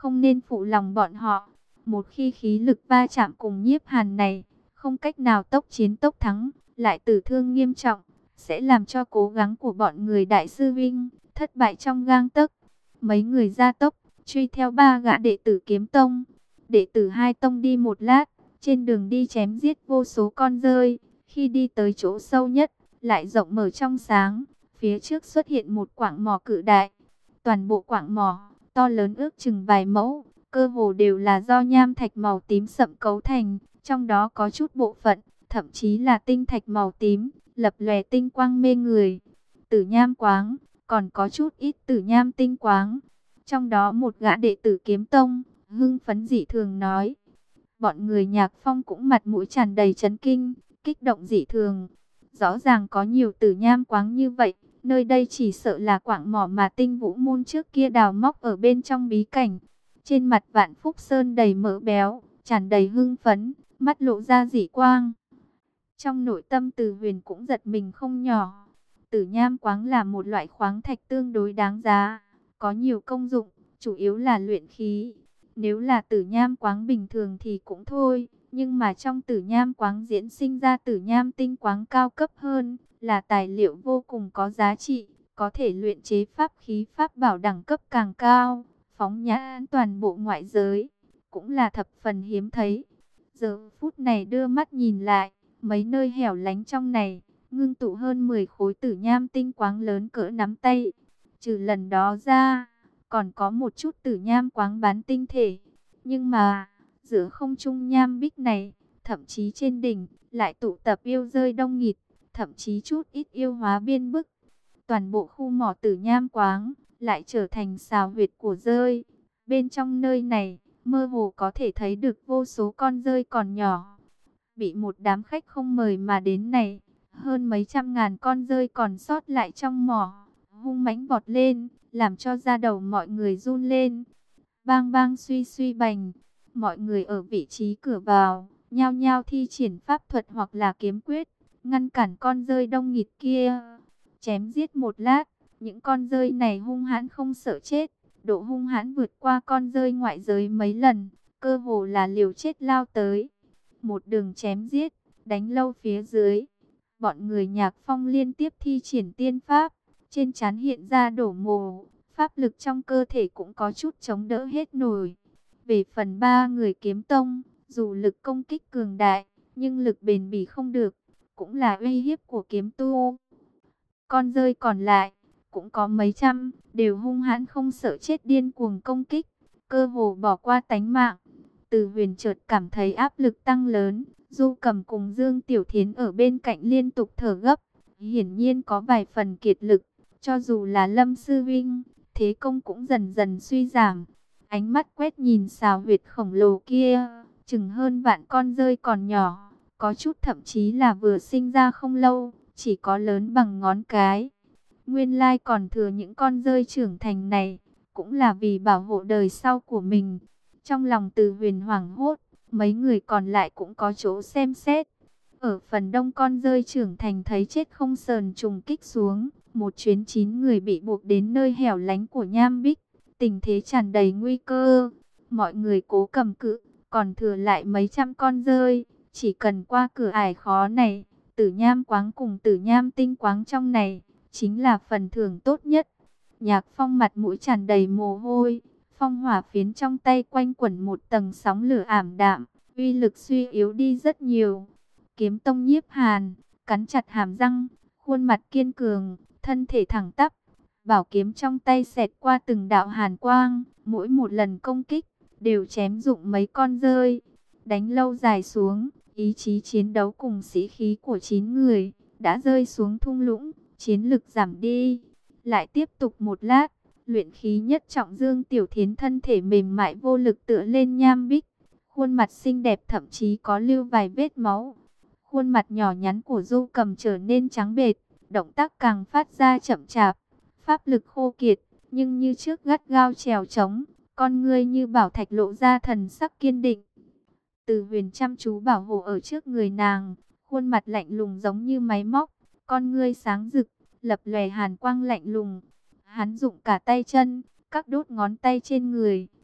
không nên phụ lòng bọn họ. Một khi khí lực va chạm cùng Nhiếp Hàn này, không cách nào tốc chiến tốc thắng, lại tử thương nghiêm trọng, sẽ làm cho cố gắng của bọn người đại sư huynh thất bại trong gang tấc. Mấy người gia tốc truy theo ba gã đệ tử Kiếm Tông. Đệ tử hai tông đi một lát, trên đường đi chém giết vô số con rơi. Khi đi tới chỗ sâu nhất, lại rộng mở trong sáng, phía trước xuất hiện một quặng mỏ cự đại. Toàn bộ quặng mỏ to lớn ước chừng vài mẫu, cơ hồ đều là do nham thạch màu tím sậm cấu thành, trong đó có chút bộ phận thậm chí là tinh thạch màu tím, lập lòe tinh quang mê người. Tử nham quáng, còn có chút ít tử nham tinh quáng. Trong đó một gã đệ tử Kiếm Tông hưng phấn dị thường nói. Bọn người Nhạc Phong cũng mặt mũi tràn đầy chấn kinh, kích động dị thường. Rõ ràng có nhiều tử nham quáng như vậy, nơi đây chỉ sợ là quặng mỏ mà Tinh Vũ môn trước kia đào móc ở bên trong bí cảnh. Trên mặt Vạn Phúc Sơn đầy mỡ béo, tràn đầy hưng phấn, mắt lộ ra dị quang. Trong nội tâm Từ Huyền cũng giật mình không nhỏ. Tử nham quáng là một loại khoáng thạch tương đối đáng giá, có nhiều công dụng, chủ yếu là luyện khí. Nếu là tử nham quáng bình thường thì cũng thôi, nhưng mà trong tử nham quáng diễn sinh ra tử nham tinh quáng cao cấp hơn, là tài liệu vô cùng có giá trị, có thể luyện chế pháp khí pháp bảo đẳng cấp càng cao, phóng nhãn toàn bộ ngoại giới, cũng là thập phần hiếm thấy. Giờ phút này đưa mắt nhìn lại, mấy nơi hẻo lánh trong này, ngưng tụ hơn mười khối tử nham tinh quáng lớn cỡ nắm tay. Trừ lần đó ra, còn có một chút tử nham quáng bán tinh thể. Nhưng mà, giữa không trung nham bích này, thậm chí trên đỉnh, lại tụ tập yêu rơi đông nghịt, thậm chí chút ít yêu hóa biên bức. Toàn bộ khu mỏ tử nham quáng, lại trở thành xào huyệt của rơi. Bên trong nơi này, mơ hồ có thể thấy được vô số con rơi còn nhỏ. Bị một đám khách không mời mà đến này, hơn mấy trăm ngàn con rơi còn sót lại trong mỏ, hung mãnh vọt lên, làm cho da đầu mọi người run lên. Bang bang suy suy bành, mọi người ở vị trí cửa vào, nhao nhao thi triển pháp thuật hoặc là kiếm quyết, ngăn cản con rơi đông nghịt kia. Chém giết một lát, những con rơi này hung hãn không sợ chết, độ hung hãn vượt qua con rơi ngoại giới mấy lần, cơ hồ là liều chết lao tới. Một đường chém giết, đánh lâu phía dưới, bọn người Nhạc Phong liên tiếp thi triển tiên pháp, trên trán hiện ra đổ mồ, pháp lực trong cơ thể cũng có chút chống đỡ hết nổi. Về phần ba người Kiếm Tông, dù lực công kích cường đại, nhưng lực bền bỉ không được, cũng là uy hiếp của kiếm tu. Con rơi còn lại, cũng có mấy trăm, đều hung hãn không sợ chết điên cuồng công kích, cơ hồ bỏ qua tánh mạng. Từ Huyền chợt cảm thấy áp lực tăng lớn, Du Cầm cùng Dương Tiểu Thiến ở bên cạnh liên tục thở gấp, hiển nhiên có vài phần kiệt lực. Cho dù là Lâm sư huynh, thế công cũng dần dần suy giảm. Ánh mắt quét nhìn xào huyệt khổng lồ kia, chừng hơn vạn con rơi còn nhỏ, có chút thậm chí là vừa sinh ra không lâu, chỉ có lớn bằng ngón cái. Nguyên lai còn thừa những con rơi trưởng thành này, cũng là vì bảo hộ đời sau của mình. Trong lòng Từ Huyền hoảng hốt, mấy người còn lại cũng có chỗ xem xét. Ở phần đông con rơi trưởng thành thấy chết không sờn trùng kích xuống, một chuyến chín người bị buộc đến nơi hẻo lánh của nham bích, tình thế tràn đầy nguy cơ. Mọi người cố cầm cự, còn thừa lại mấy trăm con rơi, chỉ cần qua cửa ải khó này, tử nham quáng cùng tử nham tinh quáng trong này, chính là phần thưởng tốt nhất. Nhạc Phong mặt mũi tràn đầy mồ hôi, phong hỏa phiến trong tay quanh quẩn một tầng sóng lửa ảm đạm, uy lực suy yếu đi rất nhiều. Kiếm Tông Nhiếp Hàn, cắn chặt hàm răng, khuôn mặt kiên cường, thân thể thẳng tắp, bảo kiếm trong tay xẹt qua từng đạo hàn quang, mỗi một lần công kích, đều chém dụng mấy con rơi. Đánh lâu dài xuống, ý chí chiến đấu cùng sĩ khí của chín người, đã rơi xuống thung lũng, chiến lực giảm đi. Lại tiếp tục một lát, luyện khí nhất trọng Dương Tiểu Thiến thân thể mềm mại vô lực tựa lên nham bích, khuôn mặt xinh đẹp thậm chí có lưu vài vết máu. Khuôn mặt nhỏ nhắn của Du Cầm trở nên trắng bệch, động tác càng phát ra chậm chạp, pháp lực khô kiệt, nhưng như trước gắt gao trèo trống, con ngươi như bảo thạch lộ ra thần sắc kiên định. Từ Huyền chăm chú bảo hộ ở trước người nàng, khuôn mặt lạnh lùng giống như máy móc, con ngươi sáng rực, lập lòe hàn quang lạnh lùng. Hắn dụng cả tay chân, các đốt ngón tay trên người,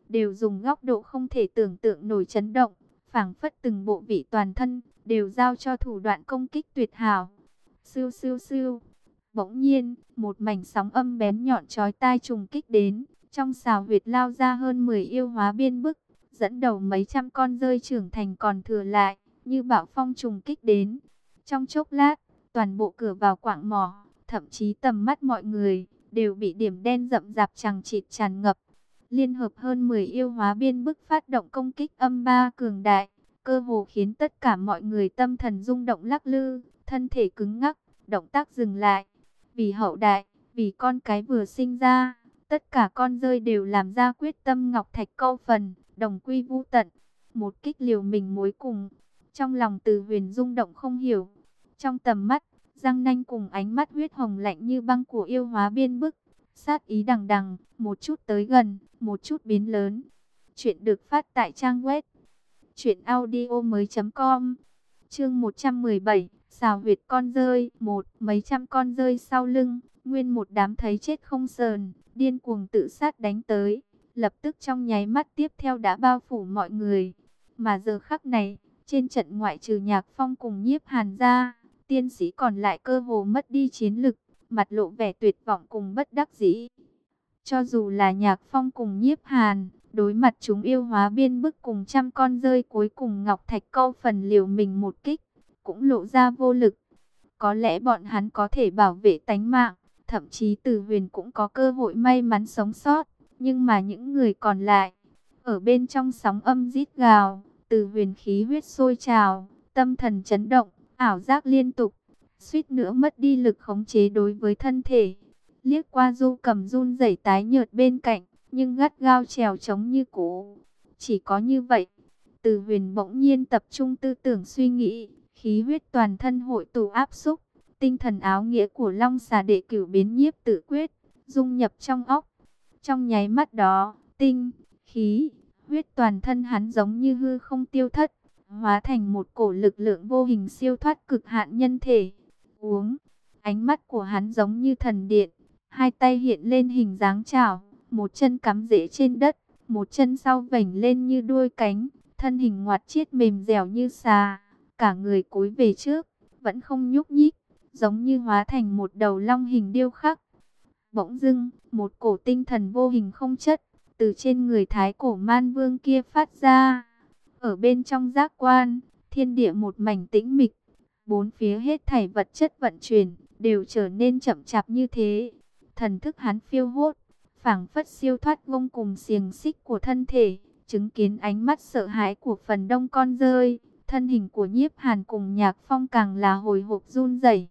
đều dùng góc độ không thể tưởng tượng nổi chấn động, phảng phất từng bộ vị toàn thân đều giao cho thủ đoạn công kích tuyệt hảo. Sưu sưu sưu. Bỗng nhiên, một mảnh sóng âm bén nhọn chói tai trùng kích đến, trong xào huyệt lao ra hơn mười yêu hóa biên bức, dẫn đầu mấy trăm con rơi trưởng thành còn thừa lại, như bão phong trùng kích đến. Trong chốc lát, toàn bộ cửa vào quạng mỏ, thậm chí tầm mắt mọi người, đều bị điểm đen rậm rạp chằng chịt tràn ngập. Liên hợp hơn mười yêu hóa biên bức phát động công kích âm ba cường đại, cơ hồ khiến tất cả mọi người tâm thần rung động lắc lư, thân thể cứng ngắc, động tác dừng lại. Vì hậu đại, vì con cái vừa sinh ra, tất cả con rơi đều làm ra quyết tâm ngọc thạch câu phần, đồng quy vu tận. Một kích liều mình mối cùng, trong lòng Từ Huyền rung động không hiểu. Trong tầm mắt, răng nanh cùng ánh mắt huyết hồng lạnh như băng của yêu hóa biên bức, sát ý đằng đằng, một chút tới gần, một chút biến lớn. Chuyện được phát tại trang web truyện audio mới chấm com. Chương một trăm mười bảy, xào huyệt con rơi. Một, mấy trăm con rơi sau lưng, nguyên một đám thấy chết không sờn, điên cuồng tự sát đánh tới, lập tức trong nháy mắt tiếp theo đã bao phủ mọi người. Mà giờ khắc này, trên trận ngoại trừ Nhạc Phong cùng Nhiếp Hàn ra, tiên sĩ còn lại cơ hồ mất đi chiến lực, mặt lộ vẻ tuyệt vọng cùng bất đắc dĩ. Cho dù là Nhạc Phong cùng Nhiếp Hàn, đối mặt chúng yêu hóa biên bức cùng trăm con rơi cuối cùng ngọc thạch câu phần liều mình một kích, cũng lộ ra vô lực. Có lẽ bọn hắn có thể bảo vệ tánh mạng, thậm chí Từ Huyền cũng có cơ hội may mắn sống sót, nhưng mà những người còn lại, ở bên trong sóng âm rít gào, Từ Huyền khí huyết sôi trào, tâm thần chấn động, ảo giác liên tục, suýt nữa mất đi lực khống chế đối với thân thể. Liếc qua Du Cầm run rẩy tái nhợt bên cạnh, nhưng gắt gao trèo chống như cũ. Chỉ có như vậy, Từ Huyền bỗng nhiên tập trung tư tưởng suy nghĩ, khí huyết toàn thân hội tụ áp xúc, tinh thần áo nghĩa của Long Xà Đệ Cửu biến nhiếp tự quyết, dung nhập trong óc. Trong nháy mắt đó, tinh, khí, huyết toàn thân hắn giống như hư không tiêu thất, hóa thành một cổ lực lượng vô hình siêu thoát cực hạn nhân thể. Uống, ánh mắt của hắn giống như thần điện, hai tay hiện lên hình dáng chảo, một chân cắm rễ trên đất, một chân sau vểnh lên như đuôi cánh, thân hình ngoặt chiết mềm dẻo như xà, cả người cúi về trước, vẫn không nhúc nhích, giống như hóa thành một đầu long hình điêu khắc. Bỗng dưng, một cổ tinh thần vô hình không chất, từ trên người thái cổ man vương kia phát ra. Ở bên trong giác quan, thiên địa một mảnh tĩnh mịch, bốn phía hết thảy vật chất vận chuyển, đều trở nên chậm chạp như thế. Thần thức hắn phiêu hốt, phảng phất siêu thoát gông cùng xiềng xích của thân thể, chứng kiến ánh mắt sợ hãi của phần đông con rơi. Thân hình của Nhiếp Hàn cùng Nhạc Phong càng là hồi hộp run rẩy.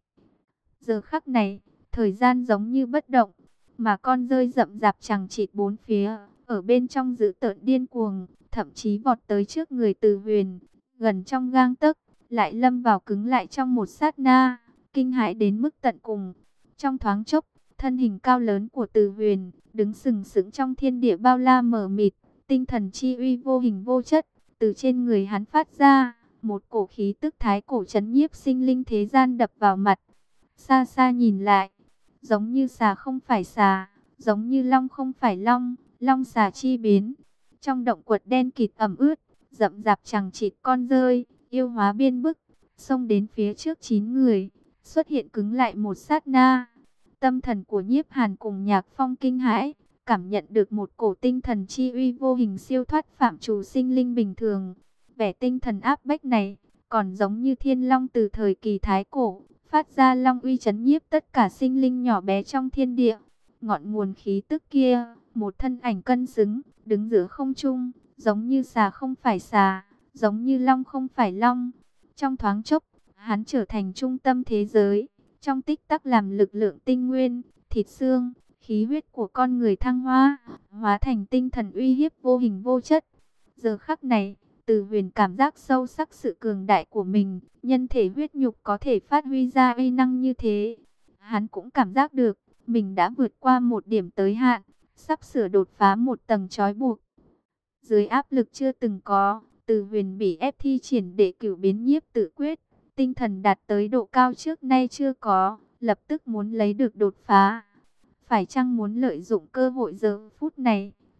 Giờ khắc này, thời gian giống như bất động, mà con rơi rậm rạp chằng chịt bốn phía, ở bên trong dữ tợn điên cuồng, thậm chí vọt tới trước người Từ Huyền, gần trong gang tấc, lại lâm vào cứng lại trong một sát na, kinh hãi đến mức tận cùng. Trong thoáng chốc, thân hình cao lớn của Từ Huyền đứng sừng sững trong thiên địa bao la mờ mịt, tinh thần chi uy vô hình vô chất từ trên người hắn phát ra, một cổ khí tức thái cổ chấn nhiếp sinh linh thế gian đập vào mặt. Xa xa nhìn lại, giống như xà không phải xà, giống như long không phải long, long xà chi biến. Trong động quật đen kịt ẩm ướt, rậm rạp chằng chịt con rơi, yêu hóa biên bức, xông đến phía trước chín người, xuất hiện cứng lại một sát na. Tâm thần của Nhiếp Hàn cùng Nhạc Phong kinh hãi, cảm nhận được một cổ tinh thần chi uy vô hình siêu thoát phạm trù sinh linh bình thường. Vẻ tinh thần áp bách này, còn giống như thiên long từ thời kỳ thái cổ, phát ra long uy chấn nhiếp tất cả sinh linh nhỏ bé trong thiên địa. Ngọn nguồn khí tức kia, một thân ảnh cân xứng, đứng giữa không trung, giống như xà không phải xà, giống như long không phải long. Trong thoáng chốc, hắn trở thành trung tâm thế giới, trong tích tắc làm lực lượng tinh nguyên, thịt xương, khí huyết của con người thăng hoa, hóa thành tinh thần uy hiếp vô hình vô chất. Giờ khắc này, Từ Huyền cảm giác sâu sắc sự cường đại của mình, nhân thể huyết nhục có thể phát huy ra uy năng như thế. Hắn cũng cảm giác được, mình đã vượt qua một điểm tới hạn, sắp sửa đột phá một tầng trói buộc. Dưới áp lực chưa từng có, Từ Huyền bị ép thi triển Đệ Cửu biến nhiếp tự quyết, tinh thần đạt tới độ cao trước nay chưa có, lập tức muốn lấy được đột phá. Phải chăng muốn lợi dụng cơ hội giờ phút này,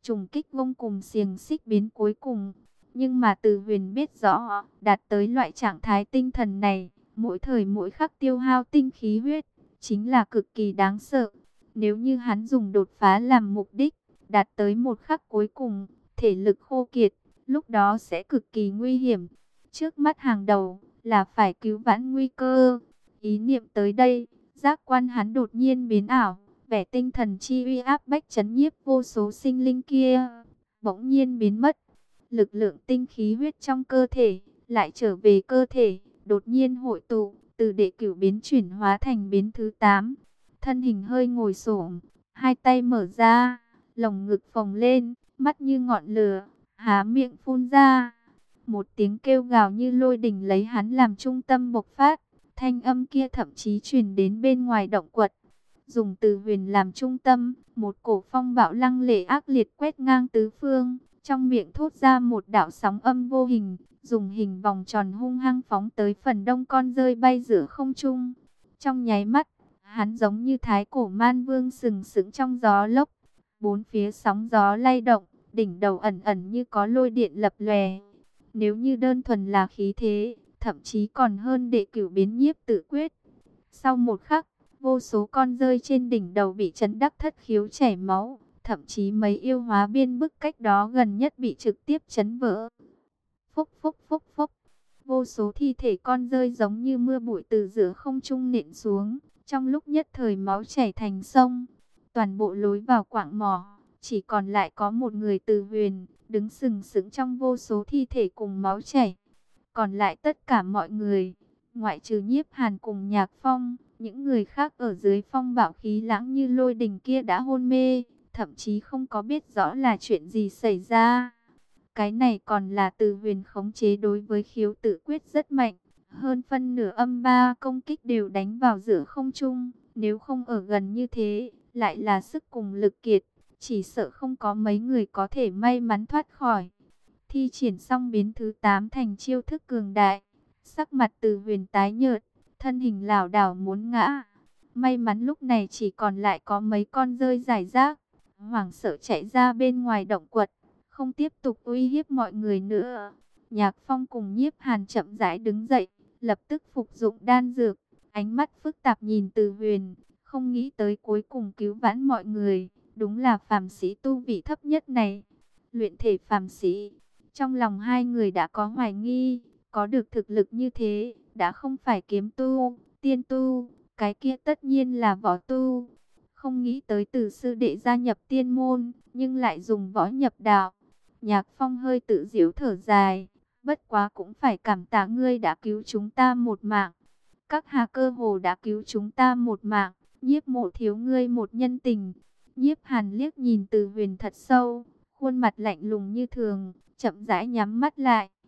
trùng kích gông cùng xiềng xích biến cuối cùng. Nhưng mà Từ Huyền biết rõ, đạt tới loại trạng thái tinh thần này, mỗi thời mỗi khắc tiêu hao tinh khí huyết, chính là cực kỳ đáng sợ. Nếu như hắn dùng đột phá làm mục đích, đạt tới một khắc cuối cùng, thể lực khô kiệt, lúc đó sẽ cực kỳ nguy hiểm. Trước mắt hàng đầu là phải cứu vãn nguy cơ. Ý niệm tới đây, giác quan hắn đột nhiên biến ảo, vẻ tinh thần chi uy áp bách chấn nhiếp vô số sinh linh kia bỗng nhiên biến mất. Lực lượng tinh khí huyết trong cơ thể lại trở về cơ thể, đột nhiên hội tụ, từ đệ cửu biến chuyển hóa thành biến thứ tám. Thân hình hơi ngồi xổm, hai tay mở ra, lồng ngực phồng lên, mắt như ngọn lửa, há miệng phun ra. Một tiếng kêu gào như lôi đình lấy hắn làm trung tâm bộc phát, thanh âm kia thậm chí truyền đến bên ngoài động quật. Dùng Từ Huyền làm trung tâm, một cổ phong bạo lăng lệ ác liệt quét ngang tứ phương, trong miệng thốt ra một đạo sóng âm vô hình, dùng hình vòng tròn hung hăng phóng tới phần đông con rơi bay giữa không trung. Trong nháy mắt, hắn giống như thái cổ man vương sừng sững trong gió lốc, bốn phía sóng gió lay động, đỉnh đầu ẩn ẩn như có lôi điện lập lòe. Nếu như đơn thuần là khí thế, thậm chí còn hơn đệ cửu biến nhiếp tự quyết. Sau một khắc, vô số con rơi trên đỉnh đầu bị chấn đắc thất khiếu chảy máu, thậm chí mấy yêu hóa biên bức cách đó gần nhất bị trực tiếp chấn vỡ. Phúc phúc phúc phúc, vô số thi thể con rơi giống như mưa bụi từ giữa không trung nện xuống, trong lúc nhất thời máu chảy thành sông. Toàn bộ lối vào quạng mỏ, chỉ còn lại có một người Từ Huyền, đứng sừng sững trong vô số thi thể cùng máu chảy. Còn lại tất cả mọi người, ngoại trừ Nhiếp Hàn cùng Nhạc Phong, những người khác ở dưới phong bạo khí lãng như lôi đình kia đã hôn mê, thậm chí không có biết rõ là chuyện gì xảy ra. Cái này còn là Từ Huyền khống chế đối với khiếu tự quyết rất mạnh. Hơn phân nửa âm ba công kích đều đánh vào giữa không trung. Nếu không ở gần như thế, lại là sức cùng lực kiệt, chỉ sợ không có mấy người có thể may mắn thoát khỏi. Thi triển xong biến thứ tám thành chiêu thức cường đại, sắc mặt Từ Huyền tái nhợt, thân hình lảo đảo muốn ngã. May mắn lúc này chỉ còn lại có mấy con rơi rải rác, hoảng sợ chạy ra bên ngoài động quật, không tiếp tục uy hiếp mọi người nữa. Nhạc Phong cùng Nhiếp Hàn chậm rãi đứng dậy, lập tức phục dụng đan dược, ánh mắt phức tạp nhìn Từ Huyền, không nghĩ tới cuối cùng cứu vãn mọi người, đúng là phàm sĩ tu vị thấp nhất này. Luyện thể phàm sĩ, trong lòng hai người đã có hoài nghi, có được thực lực như thế, đã không phải kiếm tu, tiên tu, cái kia tất nhiên là võ tu. Không nghĩ tới Từ sư đệ gia nhập tiên môn, nhưng lại dùng võ nhập đạo. Nhạc Phong hơi tự giễu thở dài, bất quá cũng phải cảm tạ ngươi đã cứu chúng ta một mạng. Các hà cơ hồ đã cứu chúng ta một mạng, Nhiếp mộ thiếu ngươi một nhân tình. Nhiếp Hàn liếc nhìn Từ Huyền thật sâu, khuôn mặt lạnh lùng như thường, chậm rãi nhắm mắt lại.